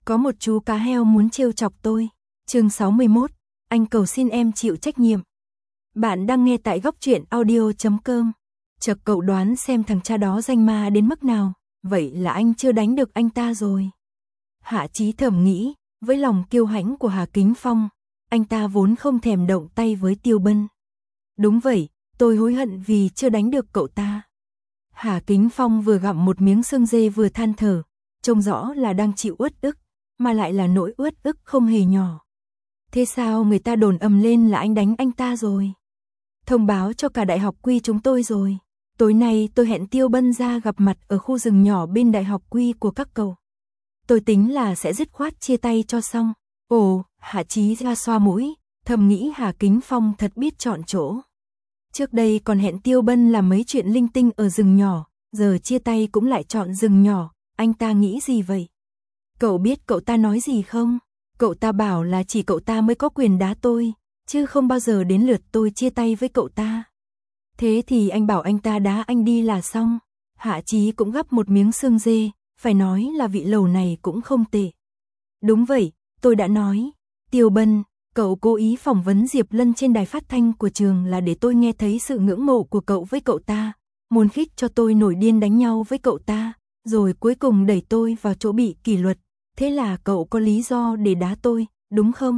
Có một chú cá heo muốn trêu chọc tôi. Chương 61, anh cầu xin em chịu trách nhiệm. Bạn đang nghe tại góc truyện audio.com. Chợt cậu đoán xem thằng cha đó danh ma đến mức nào, vậy là anh chưa đánh được anh ta rồi. Hạ Chí thầm nghĩ, với lòng kiêu hãnh của Hà Kính Phong, anh ta vốn không thèm động tay với Tiêu Bân. Đúng vậy, tôi hối hận vì chưa đánh được cậu ta. Hà Kính Phong vừa gặm một miếng xương dê vừa than thở, trông rõ là đang chịu uất ức, mà lại là nỗi uất ức không hề nhỏ. Thế sao người ta đồn ầm lên là anh đánh anh ta rồi? Thông báo cho cả đại học Quy chúng tôi rồi. Tối nay tôi hẹn Tiêu Bân ra gặp mặt ở khu rừng nhỏ bên đại học Quy của các cậu. Tôi tính là sẽ dứt khoát chia tay cho xong. Ồ, Hạ Chí ra xoa mũi, thầm nghĩ Hà Kính Phong thật biết chọn chỗ. Trước đây còn hẹn Tiêu Bân làm mấy chuyện linh tinh ở rừng nhỏ, giờ chia tay cũng lại chọn rừng nhỏ, anh ta nghĩ gì vậy? Cậu biết cậu ta nói gì không? Cậu ta bảo là chỉ cậu ta mới có quyền đá tôi, chứ không bao giờ đến lượt tôi chia tay với cậu ta. Thế thì anh bảo anh ta đá anh đi là xong. Hạ Chí cũng gắp một miếng xương dê, phải nói là vị lẩu này cũng không tệ. Đúng vậy, tôi đã nói. Tiêu Bân, cậu cố ý phỏng vấn Diệp Lân trên đài phát thanh của trường là để tôi nghe thấy sự ngưỡng mộ của cậu với cậu ta, muốn khích cho tôi nổi điên đánh nhau với cậu ta, rồi cuối cùng đẩy tôi vào chỗ bị kỷ luật. Thế là cậu có lý do để đá tôi, đúng không?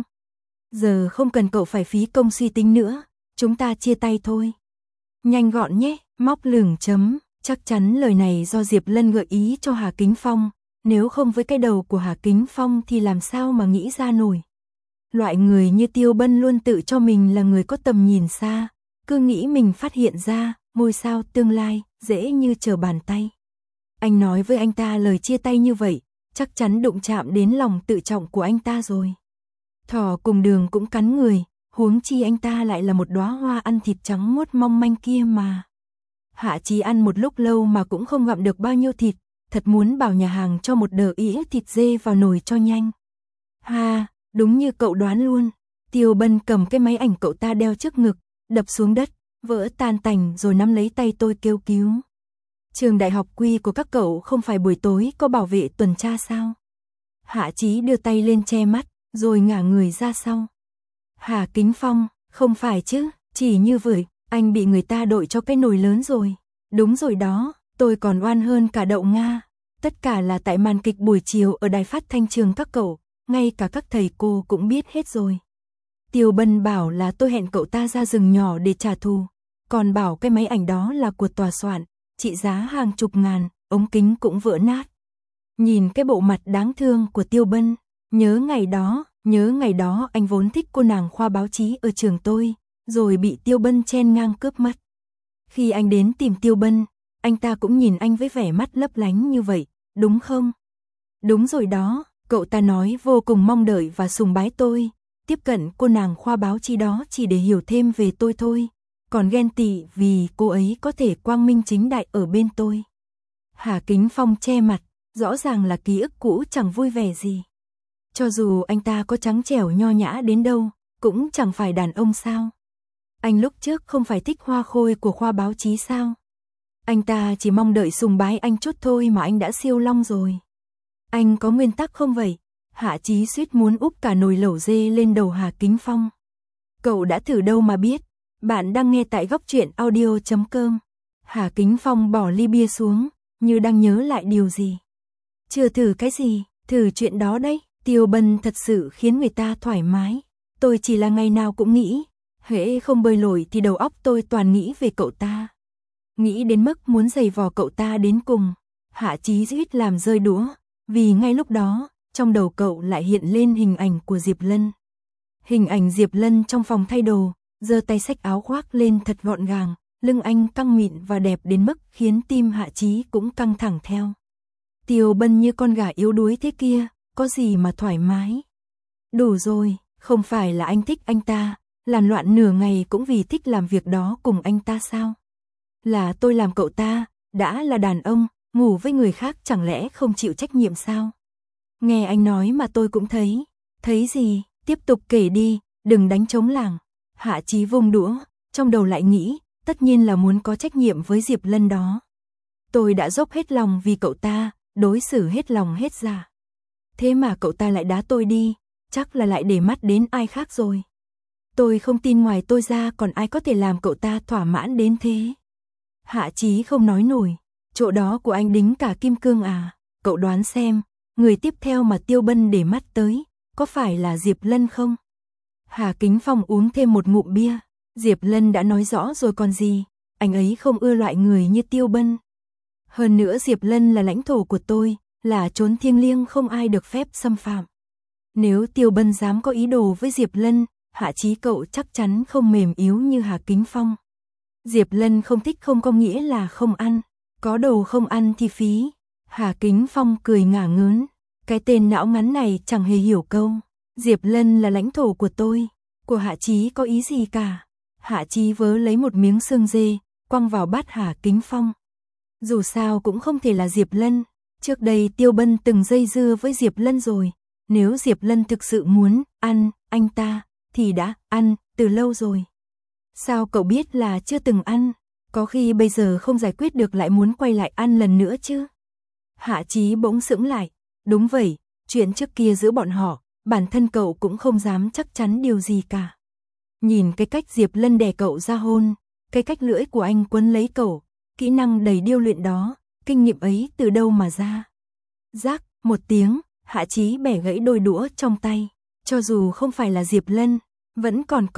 Giờ không cần cậu phải phí công suy tính nữa, chúng ta chia tay thôi. Nhanh gọn nhé, móc lửng chấm. Chắc chắn lời này do Diệp Lân gợi ý cho Hà Kính Phong, nếu không với cái đầu của Hà Kính Phong thì làm sao mà nghĩ ra nổi. Loại người như Tiêu Bân luôn tự cho mình là người có tầm nhìn xa, cứ nghĩ mình phát hiện ra ngôi sao tương lai, dễ như trở bàn tay. Anh nói với anh ta lời chia tay như vậy, chắc chắn đụng chạm đến lòng tự trọng của anh ta rồi. Thỏ cùng đường cũng cắn người, huống chi anh ta lại là một đóa hoa ăn thịt trắng muốt mong manh kia mà. Hạ Chí ăn một lúc lâu mà cũng không gặm được bao nhiêu thịt, thật muốn bảo nhà hàng cho một đờ ĩa thịt dê vào nồi cho nhanh. Ha, đúng như cậu đoán luôn. Tiêu Bân cầm cái máy ảnh cậu ta đeo trước ngực, đập xuống đất, vỡ tan tành rồi nắm lấy tay tôi kêu cứu. Trường đại học Quy của các cậu không phải buổi tối có bảo vệ tuần tra sao? Hạ Chí đưa tay lên che mắt, rồi ngả người ra sau. Hà Kính Phong, không phải chứ, chỉ như vậy. Anh bị người ta đội cho cái nồi lớn rồi. Đúng rồi đó, tôi còn oan hơn cả đậu Nga. Tất cả là tại màn kịch buổi chiều ở đài phát thanh trường các cậu, ngay cả các thầy cô cũng biết hết rồi. Tiêu Bân bảo là tôi hẹn cậu ta ra rừng nhỏ để trả thù, còn bảo cái máy ảnh đó là của tòa soạn, trị giá hàng chục ngàn, ống kính cũng vỡ nát. Nhìn cái bộ mặt đáng thương của Tiêu Bân, nhớ ngày đó anh vốn thích cô nàng khoa báo chí ở trường tôi, rồi bị Tiêu Bân chen ngang cướp mất. Khi anh đến tìm Tiêu Bân, anh ta cũng nhìn anh với vẻ mắt lấp lánh như vậy, đúng không? Đúng rồi đó, cậu ta nói vô cùng mong đợi và sùng bái tôi, tiếp cận cô nàng khoa báo chí đó chỉ để hiểu thêm về tôi thôi, còn ghen tị vì cô ấy có thể quang minh chính đại ở bên tôi. Hà Kính Phong che mặt, rõ ràng là ký ức cũ chẳng vui vẻ gì. Cho dù anh ta có trắng trẻo nho nhã đến đâu, cũng chẳng phải đàn ông sao? Anh lúc trước không phải thích hoa khôi của khoa báo chí sao? Anh ta chỉ mong đợi sùng bái anh chút thôi mà anh đã siêu long rồi. Anh có nguyên tắc không vậy? Hạ Chí suýt muốn úp cả nồi lẩu dê lên đầu Hà Kính Phong. Cậu đã thử đâu mà biết. Bạn đang nghe tại góc truyện audio.com. Hà Kính Phong bỏ ly bia xuống, như đang nhớ lại điều gì. Chưa thử cái gì, thử chuyện đó đấy. Tiêu Bân thật sự khiến người ta thoải mái. Tôi chỉ là ngày nào cũng nghĩ, hễ không bơi lội thì đầu óc tôi toàn nghĩ về cậu ta. Nghĩ đến mức muốn giày vò cậu ta đến cùng. Hạ Chí suýt làm rơi đũa, vì ngay lúc đó, trong đầu cậu lại hiện lên hình ảnh của Diệp Lân. Hình ảnh Diệp Lân trong phòng thay đồ, giơ tay xách áo khoác lên thật gọn gàng, lưng anh căng mịn và đẹp đến mức khiến tim Hạ Chí cũng căng thẳng theo. Tiêu Bân như con gà yếu đuối thế kia, có gì mà thoải mái. Đủ rồi, không phải là anh thích anh ta, làm loạn nửa ngày cũng vì thích làm việc đó cùng anh ta sao? Là tôi làm cậu ta, đã là đàn ông, ngủ với người khác chẳng lẽ không chịu trách nhiệm sao? Nghe anh nói mà tôi cũng thấy. Thấy gì? Tiếp tục kể đi, đừng đánh trống lảng. Hạ Chí vung đũa, trong đầu lại nghĩ, tất nhiên là muốn có trách nhiệm với Diệp Lân đó. Tôi đã dốc hết lòng vì cậu ta, đối xử hết lòng hết dạ. Thế mà cậu ta lại đá tôi đi, chắc là lại để mắt đến ai khác rồi. Tôi không tin ngoài tôi ra còn ai có thể làm cậu ta thỏa mãn đến thế. Hạ Chí không nói nổi, chỗ đó của anh đính cả kim cương à, cậu đoán xem, người tiếp theo mà Tiêu Bân để mắt tới, có phải là Diệp Lân không? Hà Kính Phong uống thêm một ngụm bia, Diệp Lân đã nói rõ rồi còn gì, anh ấy không ưa loại người như Tiêu Bân. Hơn nữa Diệp Lân là lãnh thổ của tôi, là chốn thiêng liêng không ai được phép xâm phạm. Nếu Tiêu Bân dám có ý đồ với Diệp Lân, Hạ Chí cậu chắc chắn không mềm yếu như Hà Kính Phong. Diệp Lân không thích không có nghĩa là không ăn, có đồ không ăn thì phí. Hà Kính Phong cười ngả ngớn, cái tên não ngắn này chẳng hề hiểu câu. Diệp Lân là lãnh thổ của tôi, của Hạ Chí có ý gì cả. Hạ Chí vớ lấy một miếng xương dê, quăng vào bát Hà Kính Phong. Dù sao cũng không thể là Diệp Lân, trước đây Tiêu Bân từng dây dưa với Diệp Lân rồi. Nếu Diệp Lân thực sự muốn ăn anh ta, thì đã ăn từ lâu rồi. Sao cậu biết là chưa từng ăn, có khi bây giờ không giải quyết được lại muốn quay lại ăn lần nữa chứ? Hạ Chí bỗng sững lại, đúng vậy, chuyện trước kia giữa bọn họ, bản thân cậu cũng không dám chắc chắn điều gì cả. Nhìn cái cách Diệp Lân đè cậu ra hôn, cái cách lưỡi của anh quấn lấy cậu, kỹ năng đầy điêu luyện đó, kinh nghiệm ấy từ đâu mà ra? Rác, một tiếng, Hạ Chí bẻ gãy đôi đũa trong tay, cho dù không phải là Diệp Lân, vẫn còn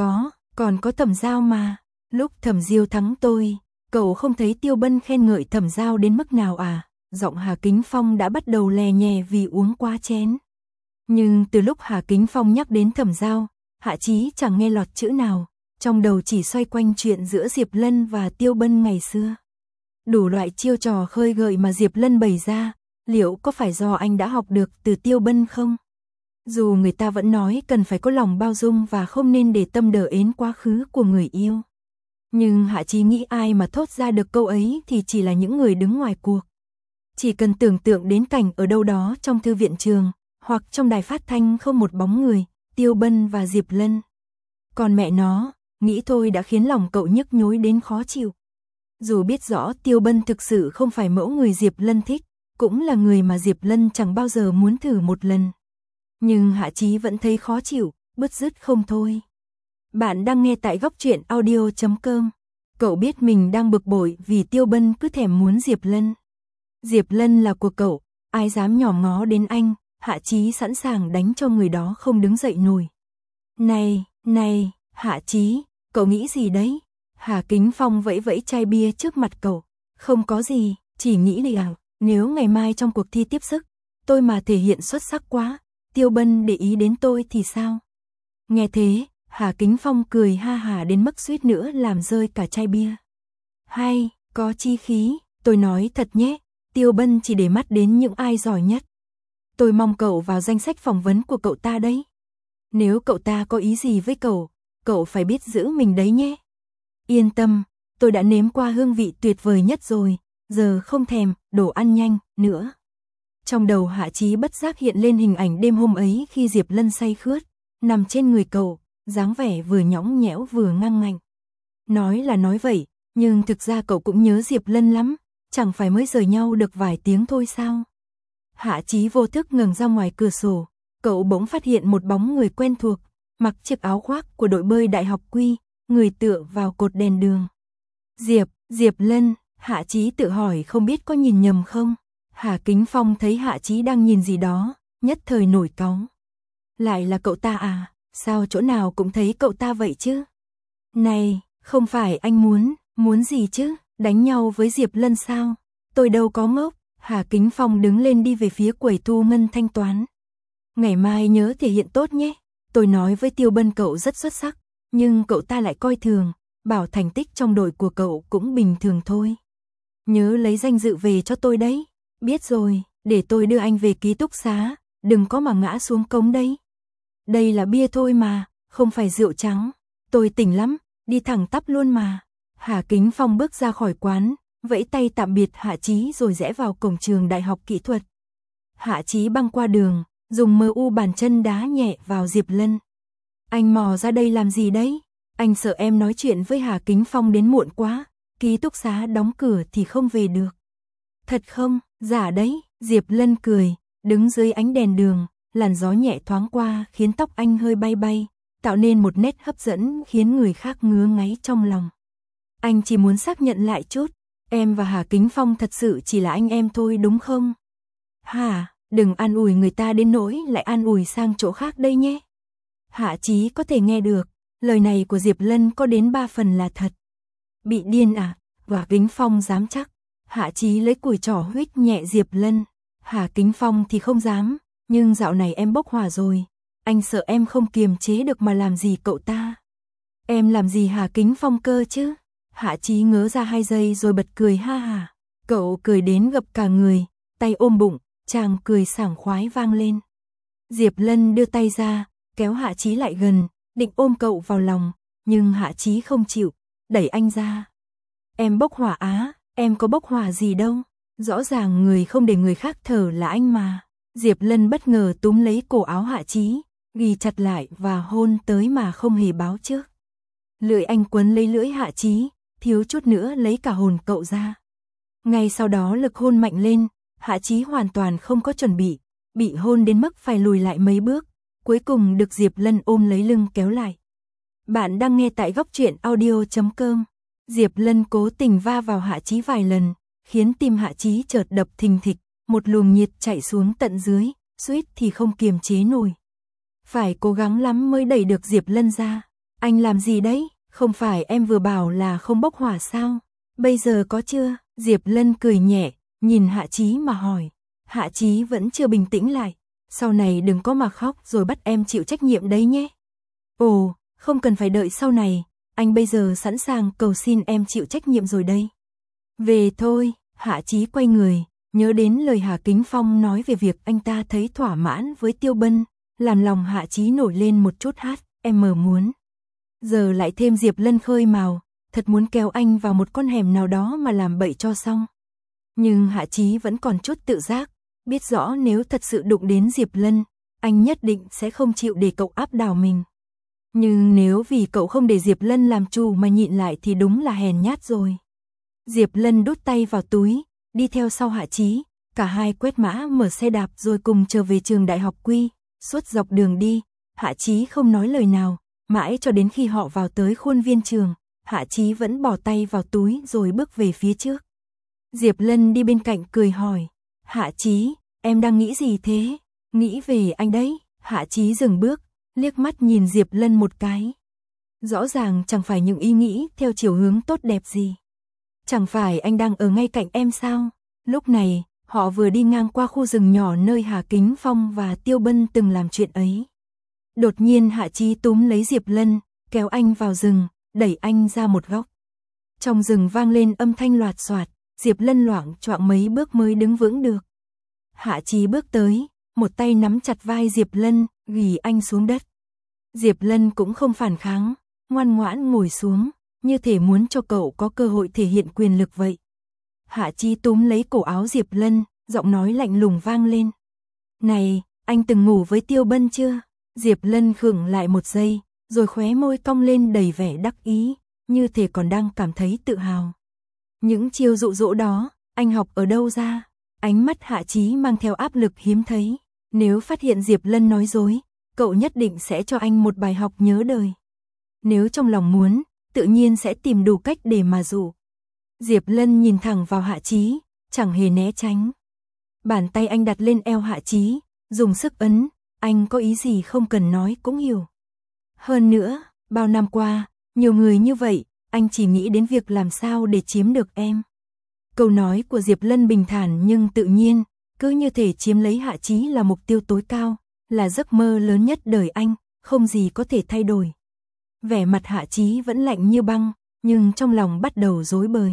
có Thẩm Giao mà. Lúc Thẩm Diêu thắng tôi, cậu không thấy Tiêu Bân khen ngợi Thẩm Giao đến mức nào à? Giọng Hà Kính Phong đã bắt đầu lè nhè vì uống quá chén. Nhưng từ lúc Hà Kính Phong nhắc đến Thẩm Giao, Hạ Chí chẳng nghe lọt chữ nào, trong đầu chỉ xoay quanh chuyện giữa Diệp Lân và Tiêu Bân ngày xưa. Đủ loại chiêu trò khơi gợi mà Diệp Lân bày ra, liệu có phải do anh đã học được từ Tiêu Bân không? Dù người ta vẫn nói cần phải có lòng bao dung và không nên để tâm đờ ến quá khứ của người yêu. Nhưng Hạ Chí nghĩ ai mà thốt ra được câu ấy thì chỉ là những người đứng ngoài cuộc. Chỉ cần tưởng tượng đến cảnh ở đâu đó trong thư viện trường, hoặc trong đài phát thanh không một bóng người, Tiêu Bân và Diệp Lân. Còn mẹ nó, nghĩ thôi đã khiến lòng cậu nhức nhối đến khó chịu. Dù biết rõ Tiêu Bân thực sự không phải mẫu người Diệp Lân thích, cũng là người mà Diệp Lân chẳng bao giờ muốn thử một lần. Nhưng Hạ Chí vẫn thấy khó chịu, bứt rứt không thôi. Bạn đang nghe tại Góc Truyện Audio.com. Cậu biết mình đang bực bội vì Tiêu Bân cứ thèm muốn Diệp Lân. Diệp Lân là của cậu, ai dám nhòm ngó đến anh, Hạ Chí sẵn sàng đánh cho người đó không đứng dậy nổi. Này, Hạ Chí, cậu nghĩ gì đấy? Hà Kính Phong vẫy vẫy chai bia trước mặt cậu. Không có gì, chỉ nghĩ là nếu ngày mai trong cuộc thi tiếp sức, tôi mà thể hiện xuất sắc quá, Tiêu Bân để ý đến tôi thì sao? Nghe thế, Hà Kính Phong cười ha hà đến mức suýt nữa làm rơi cả chai bia. Hay, có chi khí, tôi nói thật nhé, Tiêu Bân chỉ để mắt đến những ai giỏi nhất. Tôi mong cậu vào danh sách phỏng vấn của cậu ta đấy. Nếu cậu ta có ý gì với cậu phải biết giữ mình đấy nhé. Yên tâm, tôi đã nếm qua hương vị tuyệt vời nhất rồi, giờ không thèm đồ ăn nhanh nữa. Trong đầu Hạ Chí bất giác hiện lên hình ảnh đêm hôm ấy khi Diệp Lân say khướt, nằm trên người cậu, dáng vẻ vừa nhõng nhẽo vừa ngang ngạnh. Nói là nói vậy, nhưng thực ra cậu cũng nhớ Diệp Lân lắm, chẳng phải mới rời nhau được vài tiếng thôi sao? Hạ Chí vô thức ngẩng ra ngoài cửa sổ, cậu bỗng phát hiện một bóng người quen thuộc, mặc chiếc áo khoác của đội bơi Đại học Quy, người tựa vào cột đèn đường. Diệp Lân, Hạ Chí tự hỏi không biết có nhìn nhầm không? Hà Kính Phong thấy Hạ Chí đang nhìn gì đó, nhất thời nổi cáu. Lại là cậu ta à, sao chỗ nào cũng thấy cậu ta vậy chứ? Này, không phải anh muốn gì chứ, đánh nhau với Diệp Lân sao? Tôi đâu có ngốc. Hà Kính Phong đứng lên đi về phía quầy thu ngân thanh toán. Ngày mai nhớ thể hiện tốt nhé, tôi nói với Tiêu Bân cậu rất xuất sắc, nhưng cậu ta lại coi thường, bảo thành tích trong đội của cậu cũng bình thường thôi. Nhớ lấy danh dự về cho tôi đấy. Biết rồi, để tôi đưa anh về ký túc xá, đừng có mà ngã xuống cống đấy. Đây là bia thôi mà, không phải rượu trắng. Tôi tỉnh lắm, đi thẳng tắp luôn mà. Hà Kính Phong bước ra khỏi quán, vẫy tay tạm biệt Hạ Chí rồi rẽ vào cổng trường Đại học Kỹ thuật. Hạ Chí băng qua đường, dùng MU bàn chân đá nhẹ vào Diệp Lân. Anh mò ra đây làm gì đấy? Anh sợ em nói chuyện với Hà Kính Phong đến muộn quá, ký túc xá đóng cửa thì không về được. Thật không? Giả đấy, Diệp Lân cười, đứng dưới ánh đèn đường, làn gió nhẹ thoáng qua khiến tóc anh hơi bay bay, tạo nên một nét hấp dẫn khiến người khác ngứa ngáy trong lòng. Anh chỉ muốn xác nhận lại chút, em và Hà Kính Phong thật sự chỉ là anh em thôi đúng không? Hà, đừng an ủi người ta đến nỗi lại an ủi sang chỗ khác đây nhé. Hạ Chí có thể nghe được, lời này của Diệp Lân có đến 3 phần là thật. Bị điên à? Và Kính Phong dám chắc. Hạ Chí lấy củi trỏ huých nhẹ Diệp Lân. Hà Kính Phong thì không dám, nhưng dạo này em bốc hỏa rồi. Anh sợ em không kiềm chế được mà làm gì cậu ta. Em làm gì Hà Kính Phong cơ chứ? Hạ Chí ngớ ra 2 giây rồi bật cười ha hà. Cậu cười đến gập cả người, tay ôm bụng, chàng cười sảng khoái vang lên. Diệp Lân đưa tay ra, kéo Hạ Chí lại gần, định ôm cậu vào lòng, nhưng Hạ Chí không chịu, đẩy anh ra. Em bốc hỏa á, em có bốc hỏa gì đâu, rõ ràng người không để người khác thở là anh mà. Diệp Lân bất ngờ túm lấy cổ áo Hạ Chí, ghi chặt lại và hôn tới mà không hề báo trước. Lưỡi anh quấn lấy lưỡi Hạ Chí, thiếu chút nữa lấy cả hồn cậu ra. Ngay sau đó lực hôn mạnh lên, Hạ Chí hoàn toàn không có chuẩn bị hôn đến mức phải lùi lại mấy bước, cuối cùng được Diệp Lân ôm lấy lưng kéo lại. Bạn đang nghe tại góc truyện audio.com. Diệp Lân cố tình va vào Hạ Chí vài lần, khiến tim Hạ Chí chợt đập thình thịch, một luồng nhiệt chạy xuống tận dưới, suýt thì không kiềm chế nổi. Phải cố gắng lắm mới đẩy được Diệp Lân ra. Anh làm gì đấy? Không phải em vừa bảo là không bốc hỏa sao? Bây giờ có chưa? Diệp Lân cười nhẹ, nhìn Hạ Chí mà hỏi. Hạ Chí vẫn chưa bình tĩnh lại. Sau này đừng có mà khóc rồi bắt em chịu trách nhiệm đấy nhé. Ồ, không cần phải đợi sau này, anh bây giờ sẵn sàng cầu xin em chịu trách nhiệm rồi đây. Về thôi, Hạ Chí quay người, nhớ đến lời Hà Kính Phong nói về việc anh ta thấy thỏa mãn với Tiêu Bân, làm lòng Hạ Chí nổi lên một chút em muốn. Giờ lại thêm Diệp Lân khơi mào, thật muốn kéo anh vào một con hẻm nào đó mà làm bậy cho xong. Nhưng Hạ Chí vẫn còn chút tự giác, biết rõ nếu thật sự đụng đến Diệp Lân, anh nhất định sẽ không chịu để cậu áp đảo mình. Nhưng nếu vì cậu không để Diệp Lân làm chủ mà nhịn lại thì đúng là hèn nhát rồi. Diệp Lân đút tay vào túi, đi theo sau Hạ Chí, cả hai quét mã mở xe đạp rồi cùng trở về trường đại học Quy. Suốt dọc đường đi, Hạ Chí không nói lời nào, mãi cho đến khi họ vào tới khuôn viên trường, Hạ Chí vẫn bỏ tay vào túi rồi bước về phía trước. Diệp Lân đi bên cạnh cười hỏi, Hạ Chí, em đang nghĩ gì thế? Nghĩ về anh đấy. Hạ Chí dừng bước, liếc mắt nhìn Diệp Lân một cái. Rõ ràng chẳng phải những ý nghĩ theo chiều hướng tốt đẹp gì. Chẳng phải anh đang ở ngay cạnh em sao? Lúc này, họ vừa đi ngang qua khu rừng nhỏ nơi Hà Kính Phong và Tiêu Bân từng làm chuyện ấy. Đột nhiên Hạ Chí túm lấy Diệp Lân, kéo anh vào rừng, đẩy anh ra một góc. Trong rừng vang lên âm thanh loạt xoạt, Diệp Lân loạng choạng mấy bước mới đứng vững được. Hạ Chí bước tới, một tay nắm chặt vai Diệp Lân, ghì anh xuống đất. Diệp Lân cũng không phản kháng, ngoan ngoãn ngồi xuống, như thể muốn cho cậu có cơ hội thể hiện quyền lực vậy. Hạ Chí túm lấy cổ áo Diệp Lân, giọng nói lạnh lùng vang lên. Này, anh từng ngủ với Tiêu Bân chưa? Diệp Lân khựng lại một giây, rồi khóe môi cong lên đầy vẻ đắc ý, như thể còn đang cảm thấy tự hào. Những chiêu dụ dỗ đó, anh học ở đâu ra? Ánh mắt Hạ Chí mang theo áp lực hiếm thấy. Nếu phát hiện Diệp Lân nói dối, cậu nhất định sẽ cho anh một bài học nhớ đời. Nếu trong lòng muốn, tự nhiên sẽ tìm đủ cách để mà dụ. Diệp Lân nhìn thẳng vào Hạ Chí, chẳng hề né tránh. Bàn tay anh đặt lên eo Hạ Chí, dùng sức ấn, anh có ý gì không cần nói cũng hiểu. Hơn nữa, bao năm qua, nhiều người như vậy, anh chỉ nghĩ đến việc làm sao để chiếm được em. Câu nói của Diệp Lân bình thản nhưng tự nhiên, cứ như thể chiếm lấy Hạ Chí là mục tiêu tối cao, là giấc mơ lớn nhất đời anh, không gì có thể thay đổi. Vẻ mặt Hạ Chí vẫn lạnh như băng, nhưng trong lòng bắt đầu rối bời.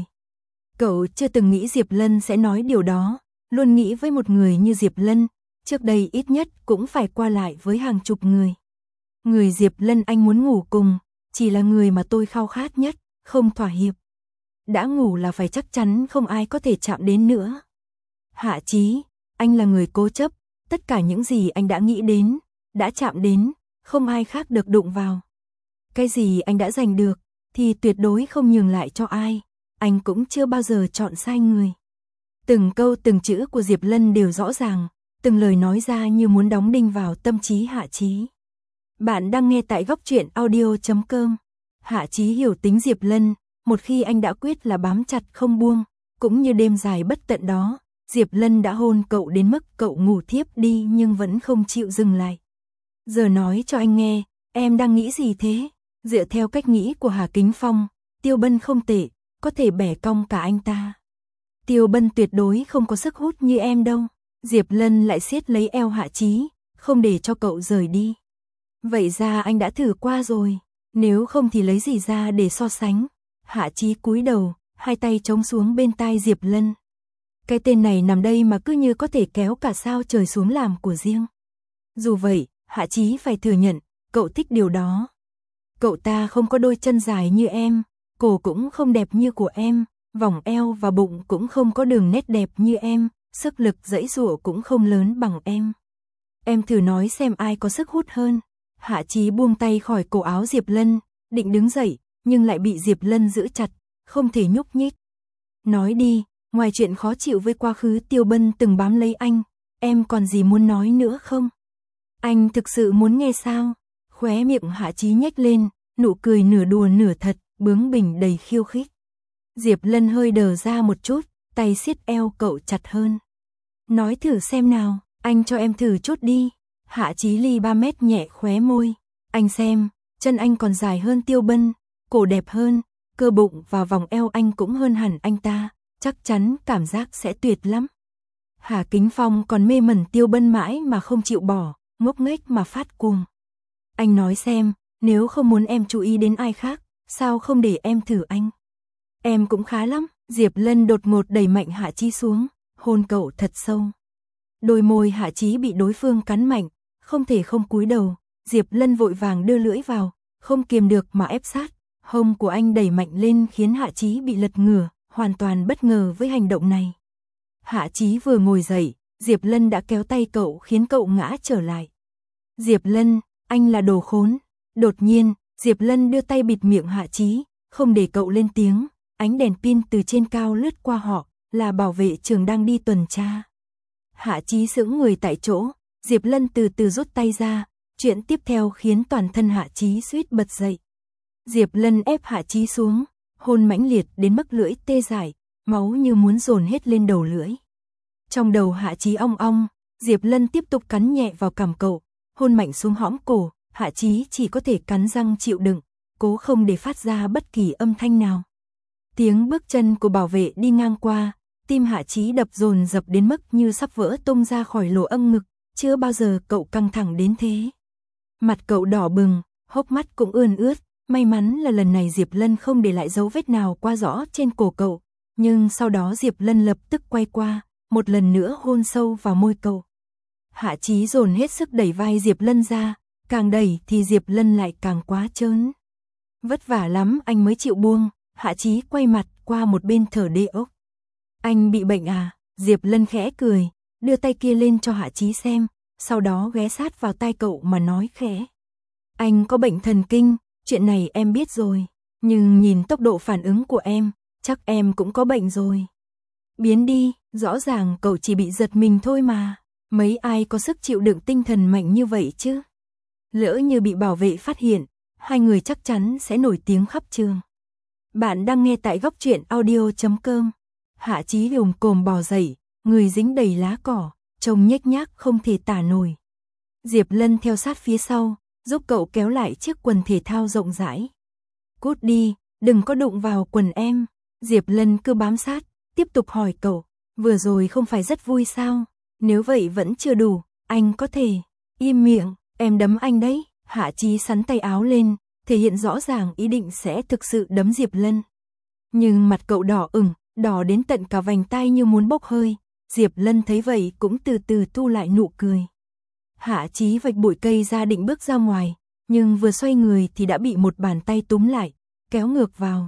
Cậu chưa từng nghĩ Diệp Lân sẽ nói điều đó, luôn nghĩ với một người như Diệp Lân, trước đây ít nhất cũng phải qua lại với hàng chục người. Người Diệp Lân anh muốn ngủ cùng, chỉ là người mà tôi khao khát nhất, không thỏa hiệp. Đã ngủ là phải chắc chắn không ai có thể chạm đến nữa. Hạ Chí, anh là người cố chấp, tất cả những gì anh đã nghĩ đến, đã chạm đến, không ai khác được đụng vào. Cái gì anh đã giành được, thì tuyệt đối không nhường lại cho ai, anh cũng chưa bao giờ chọn sai người. Từng câu từng chữ của Diệp Lân đều rõ ràng, từng lời nói ra như muốn đóng đinh vào tâm trí Hạ Chí. Bạn đang nghe tại góc truyện audio.com. Hạ Chí hiểu tính Diệp Lân, một khi anh đã quyết là bám chặt không buông, cũng như đêm dài bất tận đó, Diệp Lân đã hôn cậu đến mức cậu ngủ thiếp đi nhưng vẫn không chịu dừng lại. Giờ nói cho anh nghe, em đang nghĩ gì thế? Dựa theo cách nghĩ của Hà Kính Phong, Tiêu Bân không tệ, có thể bẻ cong cả anh ta. Tiêu Bân tuyệt đối không có sức hút như em đâu. Diệp Lân lại siết lấy eo Hạ Chí, không để cho cậu rời đi. Vậy ra anh đã thử qua rồi, nếu không thì lấy gì ra để so sánh. Hạ Chí cúi đầu, hai tay chống xuống bên tai Diệp Lân. Cái tên này nằm đây mà cứ như có thể kéo cả sao trời xuống làm của riêng. Dù vậy, Hạ Chí phải thừa nhận, cậu thích điều đó. Cậu ta không có đôi chân dài như em, cổ cũng không đẹp như của em, vòng eo và bụng cũng không có đường nét đẹp như em, sức lực giãy giụa cũng không lớn bằng em. Em thử nói xem ai có sức hút hơn. Hạ Chí buông tay khỏi cổ áo Diệp Lân, định đứng dậy, nhưng lại bị Diệp Lân giữ chặt, không thể nhúc nhích. Nói đi, ngoài chuyện khó chịu với quá khứ Tiêu Bân từng bám lấy anh, em còn gì muốn nói nữa không? Anh thực sự muốn nghe sao? Khóe miệng Hạ Chí nhếch lên, nụ cười nửa đùa nửa thật, bướng bỉnh đầy khiêu khích. Diệp Lân hơi đờ ra một chút, tay siết eo cậu chặt hơn. Nói thử xem nào, anh cho em thử chút đi. Hạ Chí ly 3 mét nhẹ khóe môi. Anh xem, chân anh còn dài hơn Tiêu Bân, cổ đẹp hơn, cơ bụng và vòng eo anh cũng hơn hẳn anh ta, chắc chắn cảm giác sẽ tuyệt lắm. Hà Kính Phong còn mê mẩn Tiêu Bân mãi mà không chịu bỏ, ngốc nghếch mà phát cuồng. Anh nói xem, nếu không muốn em chú ý đến ai khác, sao không để em thử anh? Em cũng khá lắm. Diệp Lân đột ngột đẩy mạnh Hạ Chí xuống, hôn cậu thật sâu. Đôi môi Hạ Chí bị đối phương cắn mạnh, không thể không cúi đầu. Diệp Lân vội vàng đưa lưỡi vào, không kiềm được mà ép sát. Hông của anh đẩy mạnh lên khiến Hạ Chí bị lật ngửa, hoàn toàn bất ngờ với hành động này. Hạ Chí vừa ngồi dậy, Diệp Lân đã kéo tay cậu khiến cậu ngã trở lại. Diệp Lân, anh là đồ khốn. Đột nhiên, Diệp Lân đưa tay bịt miệng Hạ Chí, không để cậu lên tiếng. Ánh đèn pin từ trên cao lướt qua họ, là bảo vệ trường đang đi tuần tra. Hạ Chí sững người tại chỗ, Diệp Lân từ từ rút tay ra, chuyện tiếp theo khiến toàn thân Hạ Chí suýt bật dậy. Diệp Lân ép Hạ Chí xuống, hôn mãnh liệt đến mức lưỡi tê dại, máu như muốn dồn hết lên đầu lưỡi. Trong đầu Hạ Chí ong ong, Diệp Lân tiếp tục cắn nhẹ vào cằm cậu, hôn mạnh xuống hõm cổ, Hạ Chí chỉ có thể cắn răng chịu đựng, cố không để phát ra bất kỳ âm thanh nào. Tiếng bước chân của bảo vệ đi ngang qua, tim Hạ Chí đập dồn dập đến mức như sắp vỡ tung ra khỏi lỗ âng ngực, chưa bao giờ cậu căng thẳng đến thế. Mặt cậu đỏ bừng, hốc mắt cũng ươn ướt, may mắn là lần này Diệp Lân không để lại dấu vết nào qua rõ trên cổ cậu, nhưng sau đó Diệp Lân lập tức quay qua, một lần nữa hôn sâu vào môi cậu. Hạ Chí dồn hết sức đẩy vai Diệp Lân ra, càng đẩy thì Diệp Lân lại càng quá trớn. Vất vả lắm anh mới chịu buông. Hạ Chí quay mặt qua một bên thở đê ốc. Anh bị bệnh à? Diệp Lân khẽ cười, đưa tay kia lên cho Hạ Chí xem, sau đó ghé sát vào tai cậu mà nói khẽ. Anh có bệnh thần kinh, chuyện này em biết rồi, nhưng nhìn tốc độ phản ứng của em, chắc em cũng có bệnh rồi. Biến đi, rõ ràng cậu chỉ bị giật mình thôi mà, mấy ai có sức chịu đựng tinh thần mạnh như vậy chứ? Lỡ như bị bảo vệ phát hiện, hai người chắc chắn sẽ nổi tiếng khắp trường. Bạn đang nghe tại góc truyện audio.com. Hạ Chí lồm cồm bò dậy, người dính đầy lá cỏ, trông nhếch nhác không thể tả nổi. Diệp Lân theo sát phía sau, giúp cậu kéo lại chiếc quần thể thao rộng rãi. Cút đi, đừng có đụng vào quần em. Diệp Lân cứ bám sát, tiếp tục hỏi cậu, vừa rồi không phải rất vui sao? Nếu vậy vẫn chưa đủ, anh có thể im miệng, em đấm anh đấy. Hạ Chí sắn tay áo lên, thể hiện rõ ràng ý định sẽ thực sự đấm Diệp Lân. Nhưng mặt cậu đỏ ửng, đỏ đến tận cả vành tai như muốn bốc hơi. Diệp Lân thấy vậy cũng từ từ thu lại nụ cười. Hạ Chí vạch bụi cây ra định bước ra ngoài, nhưng vừa xoay người thì đã bị một bàn tay túm lại, kéo ngược vào.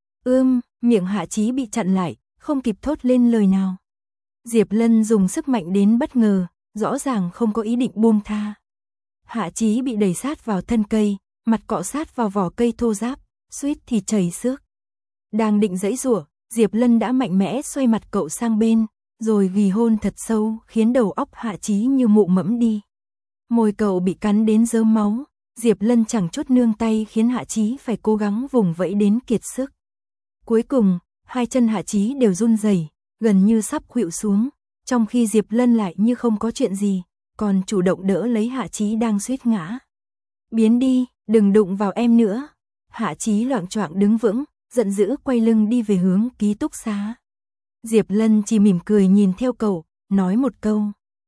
Miệng Hạ Chí bị chặn lại, không kịp thốt lên lời nào. Diệp Lân dùng sức mạnh đến bất ngờ, rõ ràng không có ý định buông tha. Hạ Chí bị đẩy sát vào thân cây, mặt cọ sát vào vỏ cây thô ráp, suýt thì chảy xước. Đang định giãy giụa, Diệp Lân đã mạnh mẽ xoay mặt cậu sang bên, rồi ghi hôn thật sâu, khiến đầu óc Hạ Chí như mụ mẫm đi. Môi cậu bị cắn đến rớm máu, Diệp Lân chẳng chút nương tay khiến Hạ Chí phải cố gắng vùng vẫy đến kiệt sức. Cuối cùng, hai chân Hạ Chí đều run rẩy, gần như sắp khuỵu xuống, trong khi Diệp Lân lại như không có chuyện gì, còn chủ động đỡ lấy Hạ Chí đang suýt ngã. Biến đi, đừng đụng vào em nữa. Hạ Chí loạng choạng đứng vững, giận dữ quay lưng đi về hướng ký túc xá. Diệp Lân chỉ mỉm cười nhìn theo cậu, nói một câu.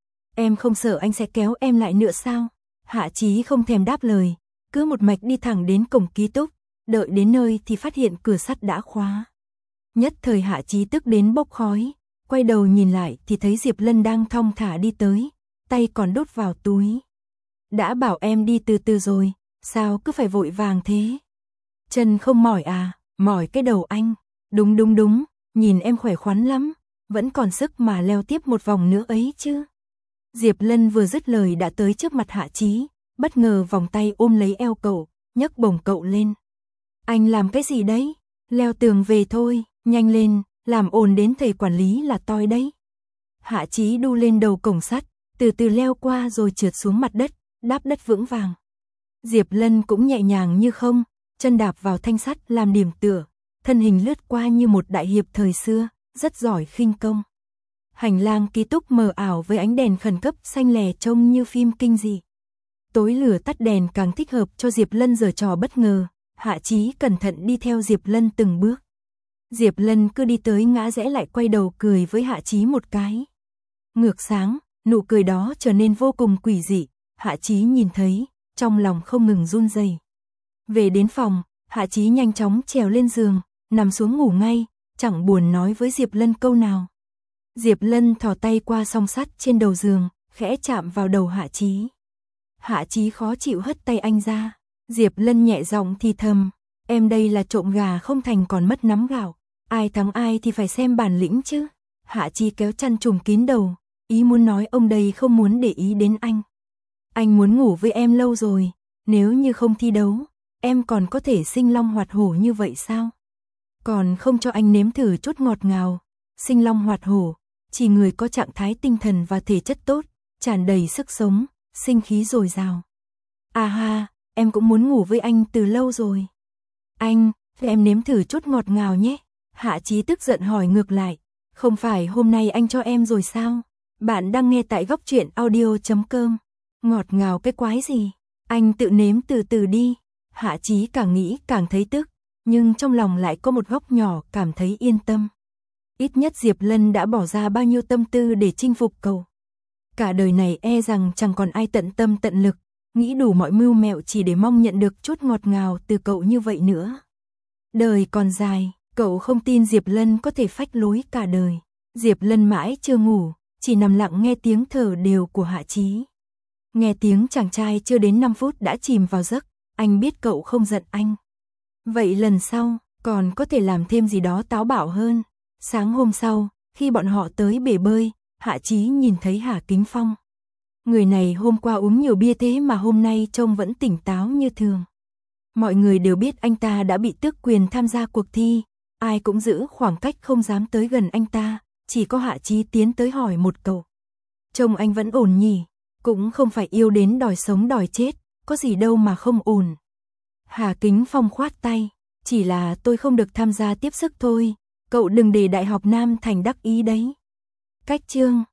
Em không sợ anh sẽ kéo em lại nữa sao? Hạ Chí không thèm đáp lời, cứ một mạch đi thẳng đến cổng ký túc, đợi đến nơi thì phát hiện cửa sắt đã khóa. Nhất thời Hạ Chí tức đến bốc khói, quay đầu nhìn lại thì thấy Diệp Lân đang thong thả đi tới, tay còn đút vào túi. Đã bảo em đi từ từ rồi, sao cứ phải vội vàng thế? Chân không mỏi à? Mỏi cái đầu anh. Đúng, nhìn em khỏe khoắn lắm, vẫn còn sức mà leo tiếp một vòng nữa ấy chứ. Diệp Lân vừa dứt lời đã tới trước mặt Hạ Chí, bất ngờ vòng tay ôm lấy eo cậu, nhấc bổng cậu lên. Anh làm cái gì đấy? Leo tường về thôi, nhanh lên, làm ồn đến thầy quản lý là toi đấy. Hạ Chí đu lên đầu cổng sắt, từ từ leo qua rồi trượt xuống mặt đất, đáp đất vững vàng. Diệp Lân cũng nhẹ nhàng như không, chân đạp vào thanh sắt làm điểm tựa, thân hình lướt qua như một đại hiệp thời xưa, rất giỏi khinh công. Hành lang ký túc mờ ảo với ánh đèn khẩn cấp xanh lè trông như phim kinh dị. Tối lửa tắt đèn càng thích hợp cho Diệp Lân giở trò bất ngờ, Hạ Chí cẩn thận đi theo Diệp Lân từng bước. Diệp Lân cứ đi tới ngã rẽ lại quay đầu cười với Hạ Chí một cái. Ngược sáng, nụ cười đó trở nên vô cùng quỷ dị, Hạ Chí nhìn thấy, trong lòng không ngừng run rẩy. Về đến phòng, Hạ Chí nhanh chóng trèo lên giường, nằm xuống ngủ ngay, chẳng buồn nói với Diệp Lân câu nào. Diệp Lân thò tay qua song sắt trên đầu giường, khẽ chạm vào đầu Hạ Chí. Hạ Chí khó chịu hất tay anh ra. Diệp Lân nhẹ giọng thì thầm, em đây là trộm gà không thành còn mất nắm gạo, ai thắng ai thì phải xem bản lĩnh chứ. Hạ Chí kéo chăn trùm kín đầu, ý muốn nói ông đây không muốn để ý đến anh. Anh muốn ngủ với em lâu rồi, nếu như không thi đấu, em còn có thể sinh long hoạt hổ như vậy sao? Còn không cho anh nếm thử chút ngọt ngào, sinh long hoạt hổ, chỉ người có trạng thái tinh thần và thể chất tốt, tràn đầy sức sống, sinh khí dồi dào. À ha, em cũng muốn ngủ với anh từ lâu rồi. Anh, em nếm thử chút ngọt ngào nhé. Hạ Chí tức giận hỏi ngược lại, không phải hôm nay anh cho em rồi sao? Bạn đang nghe tại Góc Truyện Audio.com. Ngọt ngào cái quái gì? Anh tự nếm từ từ đi. Hạ Chí càng nghĩ càng thấy tức, nhưng trong lòng lại có một góc nhỏ cảm thấy yên tâm. Ít nhất Diệp Lân đã bỏ ra bao nhiêu tâm tư để chinh phục cậu. Cả đời này e rằng chẳng còn ai tận tâm tận lực, nghĩ đủ mọi mưu mẹo chỉ để mong nhận được chút ngọt ngào từ cậu như vậy nữa. Đời còn dài, cậu không tin Diệp Lân có thể phách lối cả đời. Diệp Lân mãi chưa ngủ, chỉ nằm lặng nghe tiếng thở đều của Hạ Chí. Nghe tiếng chàng trai chưa đến 5 phút đã chìm vào giấc, anh biết cậu không giận anh. Vậy lần sau, còn có thể làm thêm gì đó táo bạo hơn. Sáng hôm sau, khi bọn họ tới bể bơi, Hạ Chí nhìn thấy Hà Kính Phong. Người này hôm qua uống nhiều bia thế mà hôm nay trông vẫn tỉnh táo như thường. Mọi người đều biết anh ta đã bị tước quyền tham gia cuộc thi, ai cũng giữ khoảng cách không dám tới gần anh ta, chỉ có Hạ Chí tiến tới hỏi một câu. Trông anh vẫn ổn nhỉ, cũng không phải yêu đến đòi sống đòi chết, có gì đâu mà không ổn. Hà Kính Phong khoát tay, chỉ là tôi không được tham gia tiếp sức thôi, cậu đừng để Đại học Nam Thành đắc ý đấy. Cách chương